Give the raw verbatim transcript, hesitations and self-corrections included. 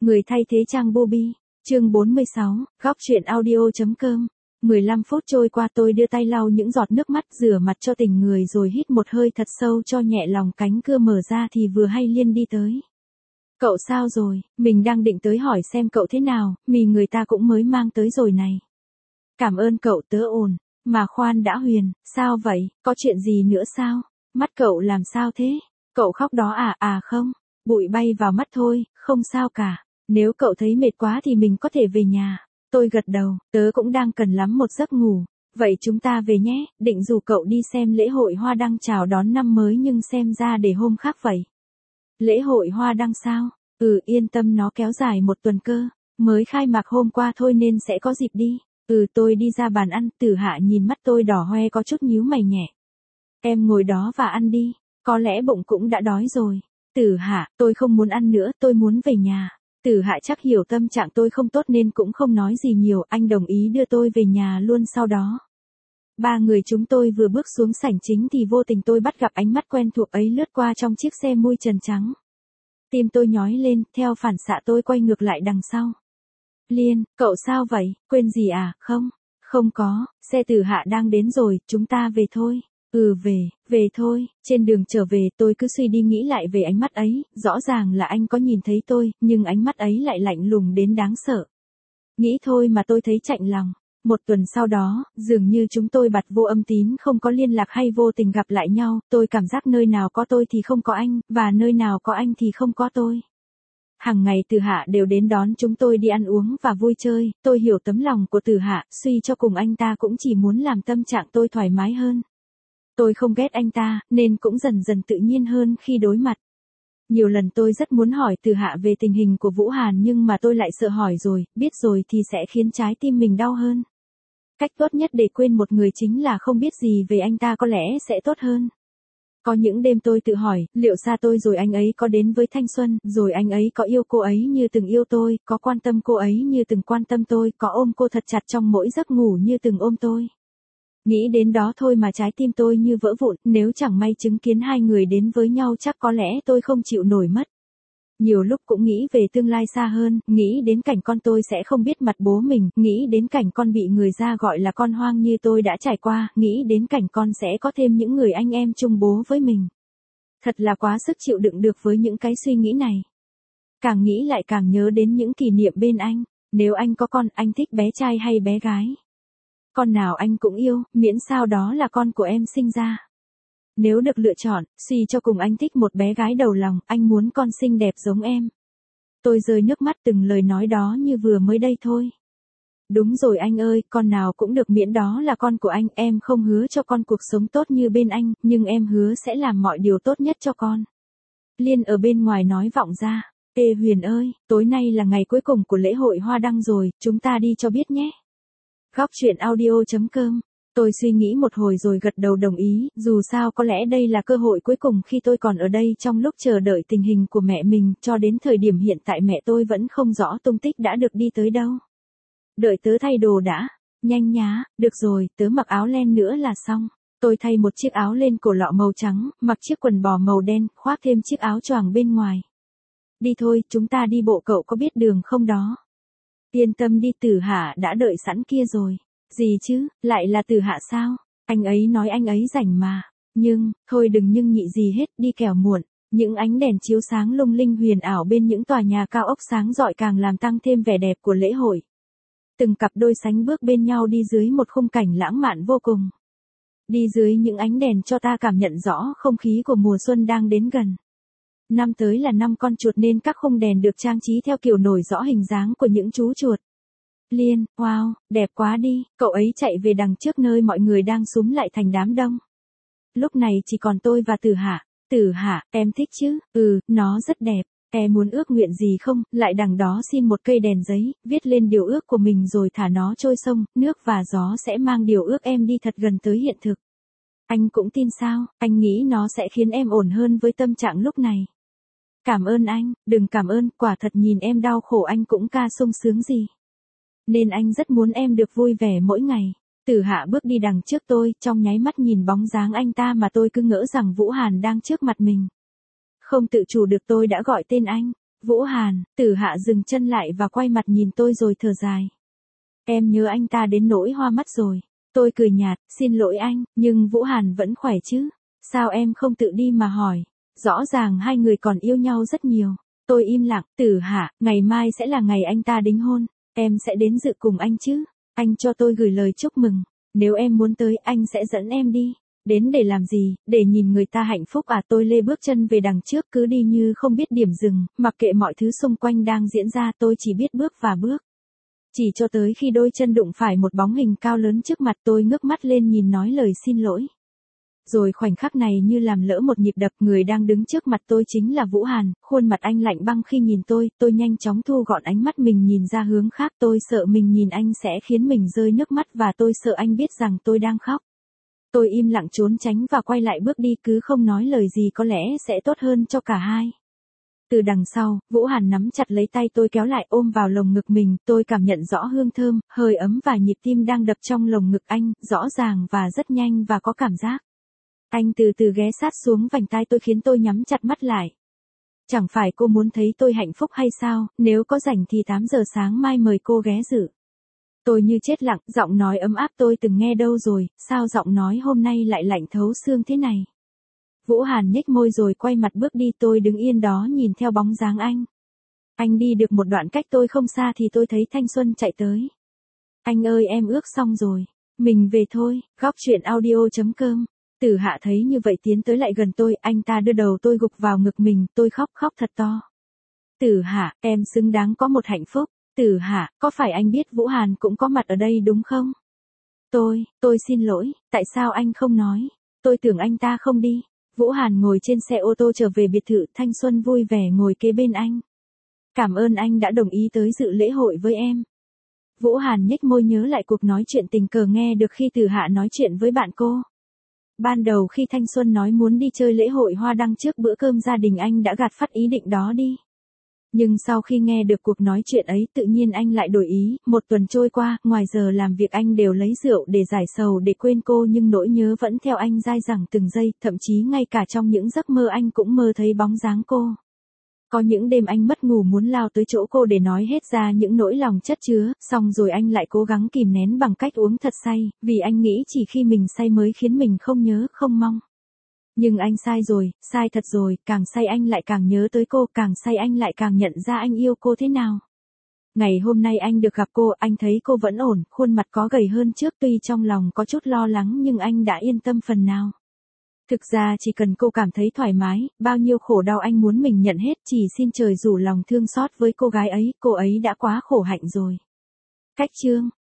Người thay thế trang Bobby, chương bốn mươi sáu, góc truyện audio.com. mười lăm phút trôi qua tôi đưa tay lau những giọt nước mắt rửa mặt cho tỉnh người rồi hít một hơi thật sâu cho nhẹ lòng, cánh cửa mở ra thì vừa hay Liên đi tới. Cậu sao rồi, mình đang định tới hỏi xem cậu thế nào, mì người ta cũng mới mang tới rồi này. Cảm ơn cậu, tớ ổn, mà khoan đã Huyền, sao vậy, có chuyện gì nữa sao? Mắt cậu làm sao thế? Cậu khóc đó à? À không, bụi bay vào mắt thôi, không sao cả. Nếu cậu thấy mệt quá thì mình có thể về nhà. Tôi gật đầu, tớ cũng đang cần lắm một giấc ngủ. Vậy chúng ta về nhé, định rủ cậu đi xem lễ hội hoa đăng chào đón năm mới nhưng xem ra để hôm khác vậy. Lễ hội hoa đăng sao? Ừ, yên tâm, nó kéo dài một tuần cơ. Mới khai mạc hôm qua thôi nên sẽ có dịp đi. Ừ, tôi đi ra bàn ăn, Tử Hạ nhìn mắt tôi đỏ hoe có chút nhíu mày nhẹ. Em ngồi đó và ăn đi, có lẽ bụng cũng đã đói rồi. Tử Hạ, tôi không muốn ăn nữa, tôi muốn về nhà. Tử Hạ chắc hiểu tâm trạng tôi không tốt nên cũng không nói gì nhiều, anh đồng ý đưa tôi về nhà luôn. Sau đó, ba người chúng tôi vừa bước xuống sảnh chính thì vô tình tôi bắt gặp ánh mắt quen thuộc ấy lướt qua trong chiếc xe mui trần trắng. Tim tôi nhói lên, theo phản xạ tôi quay ngược lại đằng sau. Liên, cậu sao vậy, quên gì à? Không, không có, xe Tử Hạ đang đến rồi, chúng ta về thôi. Ừ, về, về thôi. Trên đường trở về tôi cứ suy đi nghĩ lại về ánh mắt ấy, rõ ràng là anh có nhìn thấy tôi, nhưng ánh mắt ấy lại lạnh lùng đến đáng sợ. Nghĩ thôi mà tôi thấy chạnh lòng. Một tuần sau đó, dường như chúng tôi bặt vô âm tín, không có liên lạc hay vô tình gặp lại nhau, tôi cảm giác nơi nào có tôi thì không có anh, và nơi nào có anh thì không có tôi. Hàng ngày Tử Hạ đều đến đón chúng tôi đi ăn uống và vui chơi, tôi hiểu tấm lòng của Tử Hạ, suy cho cùng anh ta cũng chỉ muốn làm tâm trạng tôi thoải mái hơn. Tôi không ghét anh ta, nên cũng dần dần tự nhiên hơn khi đối mặt. Nhiều lần tôi rất muốn hỏi Tử Hạ về tình hình của Vũ Hàn nhưng mà tôi lại sợ hỏi rồi, biết rồi thì sẽ khiến trái tim mình đau hơn. Cách tốt nhất để quên một người chính là không biết gì về anh ta, có lẽ sẽ tốt hơn. Có những đêm tôi tự hỏi, liệu xa tôi rồi anh ấy có đến với thanh xuân, rồi anh ấy có yêu cô ấy như từng yêu tôi, có quan tâm cô ấy như từng quan tâm tôi, có ôm cô thật chặt trong mỗi giấc ngủ như từng ôm tôi. Nghĩ đến đó thôi mà trái tim tôi như vỡ vụn, nếu chẳng may chứng kiến hai người đến với nhau chắc có lẽ tôi không chịu nổi mất. Nhiều lúc cũng nghĩ về tương lai xa hơn, nghĩ đến cảnh con tôi sẽ không biết mặt bố mình, nghĩ đến cảnh con bị người ta gọi là con hoang như tôi đã trải qua, nghĩ đến cảnh con sẽ có thêm những người anh em chung bố với mình. Thật là quá sức chịu đựng được với những cái suy nghĩ này. Càng nghĩ lại càng nhớ đến những kỷ niệm bên anh. Nếu anh có con, anh thích bé trai hay bé gái? Con nào anh cũng yêu, miễn sao đó là con của em sinh ra. Nếu được lựa chọn, suy cho cùng anh thích một bé gái đầu lòng, anh muốn con xinh đẹp giống em. Tôi rơi nước mắt từng lời nói đó như vừa mới đây thôi. Đúng rồi anh ơi, con nào cũng được miễn đó là con của anh, em không hứa cho con cuộc sống tốt như bên anh, nhưng em hứa sẽ làm mọi điều tốt nhất cho con. Liên ở bên ngoài nói vọng ra, ê Huyền ơi, tối nay là ngày cuối cùng của lễ hội hoa đăng rồi, chúng ta đi cho biết nhé. Góc truyện audio.com. Tôi suy nghĩ một hồi rồi gật đầu đồng ý, dù sao có lẽ đây là cơ hội cuối cùng khi tôi còn ở đây trong lúc chờ đợi tình hình của mẹ mình, cho đến thời điểm hiện tại mẹ tôi vẫn không rõ tung tích đã được đi tới đâu. Đợi tớ thay đồ đã, nhanh nhá, được rồi, tớ mặc áo len nữa là xong. Tôi thay một chiếc áo len cổ lọ màu trắng, mặc chiếc quần bò màu đen, khoác thêm chiếc áo choàng bên ngoài. Đi thôi, chúng ta đi bộ, cậu có biết đường không đó? Yên tâm đi, Tử Hạ đã đợi sẵn kia rồi. Gì chứ, lại là Tử Hạ sao? Anh ấy nói anh ấy rảnh mà. Nhưng, thôi đừng nhưng nhị gì hết, đi kẻo muộn. Những ánh đèn chiếu sáng lung linh huyền ảo bên những tòa nhà cao ốc sáng rọi càng làm tăng thêm vẻ đẹp của lễ hội. Từng cặp đôi sánh bước bên nhau đi dưới một khung cảnh lãng mạn vô cùng. Đi dưới những ánh đèn cho ta cảm nhận rõ không khí của mùa xuân đang đến gần. Năm tới là năm con chuột nên các khung đèn được trang trí theo kiểu nổi rõ hình dáng của những chú chuột. Liên, wow, đẹp quá đi, cậu ấy chạy về đằng trước nơi mọi người đang xúm lại thành đám đông. Lúc này chỉ còn tôi và Tử Hạ. Tử Hạ, em thích chứ? Ừ, nó rất đẹp. Em muốn ước nguyện gì không? Lại đằng đó xin một cây đèn giấy, viết lên điều ước của mình rồi thả nó trôi sông, nước và gió sẽ mang điều ước em đi thật gần tới hiện thực. Anh cũng tin sao? Anh nghĩ nó sẽ khiến em ổn hơn với tâm trạng lúc này. Cảm ơn anh, đừng cảm ơn, quả thật nhìn em đau khổ anh cũng ca sung sướng gì. Nên anh rất muốn em được vui vẻ mỗi ngày. Tử Hạ bước đi đằng trước tôi, trong nháy mắt nhìn bóng dáng anh ta mà tôi cứ ngỡ rằng Vũ Hàn đang trước mặt mình. Không tự chủ được tôi đã gọi tên anh. Vũ Hàn, Tử Hạ dừng chân lại và quay mặt nhìn tôi rồi thở dài. Em nhớ anh ta đến nỗi hoa mắt rồi. Tôi cười nhạt, xin lỗi anh, nhưng Vũ Hàn vẫn khỏe chứ? Sao em không tự đi mà hỏi? Rõ ràng hai người còn yêu nhau rất nhiều. Tôi im lặng, Tử Hạ, ngày mai sẽ là ngày anh ta đính hôn. Em sẽ đến dự cùng anh chứ? Anh cho tôi gửi lời chúc mừng. Nếu em muốn tới, anh sẽ dẫn em đi. Đến để làm gì? Để nhìn người ta hạnh phúc à? Tôi lê bước chân về đằng trước, cứ đi như không biết điểm dừng, mặc kệ mọi thứ xung quanh đang diễn ra, tôi chỉ biết bước và bước. Chỉ cho tới khi đôi chân đụng phải một bóng hình cao lớn trước mặt, tôi ngước mắt lên nhìn nói lời xin lỗi. Rồi khoảnh khắc này như làm lỡ một nhịp đập, người đang đứng trước mặt tôi chính là Vũ Hàn, khuôn mặt anh lạnh băng khi nhìn tôi, tôi nhanh chóng thu gọn ánh mắt mình nhìn ra hướng khác, tôi sợ mình nhìn anh sẽ khiến mình rơi nước mắt và tôi sợ anh biết rằng tôi đang khóc. Tôi im lặng trốn tránh và quay lại bước đi, cứ không nói lời gì, có lẽ sẽ tốt hơn cho cả hai. Từ đằng sau, Vũ Hàn nắm chặt lấy tay tôi kéo lại ôm vào lồng ngực mình, tôi cảm nhận rõ hương thơm, hơi ấm và nhịp tim đang đập trong lồng ngực anh, rõ ràng và rất nhanh và có cảm giác. Anh từ từ ghé sát xuống vành tai tôi khiến tôi nhắm chặt mắt lại. Chẳng phải cô muốn thấy tôi hạnh phúc hay sao? Nếu có rảnh thì tám giờ sáng mai mời cô ghé dự. Tôi như chết lặng, giọng nói ấm áp tôi từng nghe đâu rồi, sao giọng nói hôm nay lại lạnh thấu xương thế này? Vũ Hàn nhếch môi rồi quay mặt bước đi, tôi đứng yên đó nhìn theo bóng dáng anh. Anh đi được một đoạn cách tôi không xa thì tôi thấy Thanh Xuân chạy tới. Anh ơi, em ước xong rồi. Mình về thôi. Góc truyện audio chấm com. Tử Hạ thấy như vậy tiến tới lại gần tôi, anh ta đưa đầu tôi gục vào ngực mình, tôi khóc khóc thật to. Tử Hạ, em xứng đáng có một hạnh phúc. Tử Hạ, có phải anh biết Vũ Hàn cũng có mặt ở đây đúng không? Tôi, tôi xin lỗi, tại sao anh không nói? Tôi tưởng anh ta không đi. Vũ Hàn ngồi trên xe ô tô trở về biệt thự, Thanh Xuân vui vẻ ngồi kế bên anh. Cảm ơn anh đã đồng ý tới dự lễ hội với em. Vũ Hàn nhếch môi nhớ lại cuộc nói chuyện tình cờ nghe được khi Tử Hạ nói chuyện với bạn cô. Ban đầu khi Thanh Xuân nói muốn đi chơi lễ hội hoa đăng trước bữa cơm gia đình, anh đã gạt phắt ý định đó đi. Nhưng sau khi nghe được cuộc nói chuyện ấy, tự nhiên anh lại đổi ý. Một tuần trôi qua, ngoài giờ làm việc anh đều lấy rượu để giải sầu, để quên cô, nhưng nỗi nhớ vẫn theo anh dai dẳng từng giây, thậm chí ngay cả trong những giấc mơ anh cũng mơ thấy bóng dáng cô. Có những đêm anh mất ngủ muốn lao tới chỗ cô để nói hết ra những nỗi lòng chất chứa, xong rồi anh lại cố gắng kìm nén bằng cách uống thật say, vì anh nghĩ chỉ khi mình say mới khiến mình không nhớ, không mong. Nhưng anh sai rồi, sai thật rồi, càng say anh lại càng nhớ tới cô, càng say anh lại càng nhận ra anh yêu cô thế nào. Ngày hôm nay anh được gặp cô, anh thấy cô vẫn ổn, khuôn mặt có gầy hơn trước, tuy trong lòng có chút lo lắng nhưng anh đã yên tâm phần nào. Thực ra chỉ cần cô cảm thấy thoải mái, bao nhiêu khổ đau anh muốn mình nhận hết, chỉ xin trời rủ lòng thương xót với cô gái ấy, cô ấy đã quá khổ hạnh rồi. Cách chương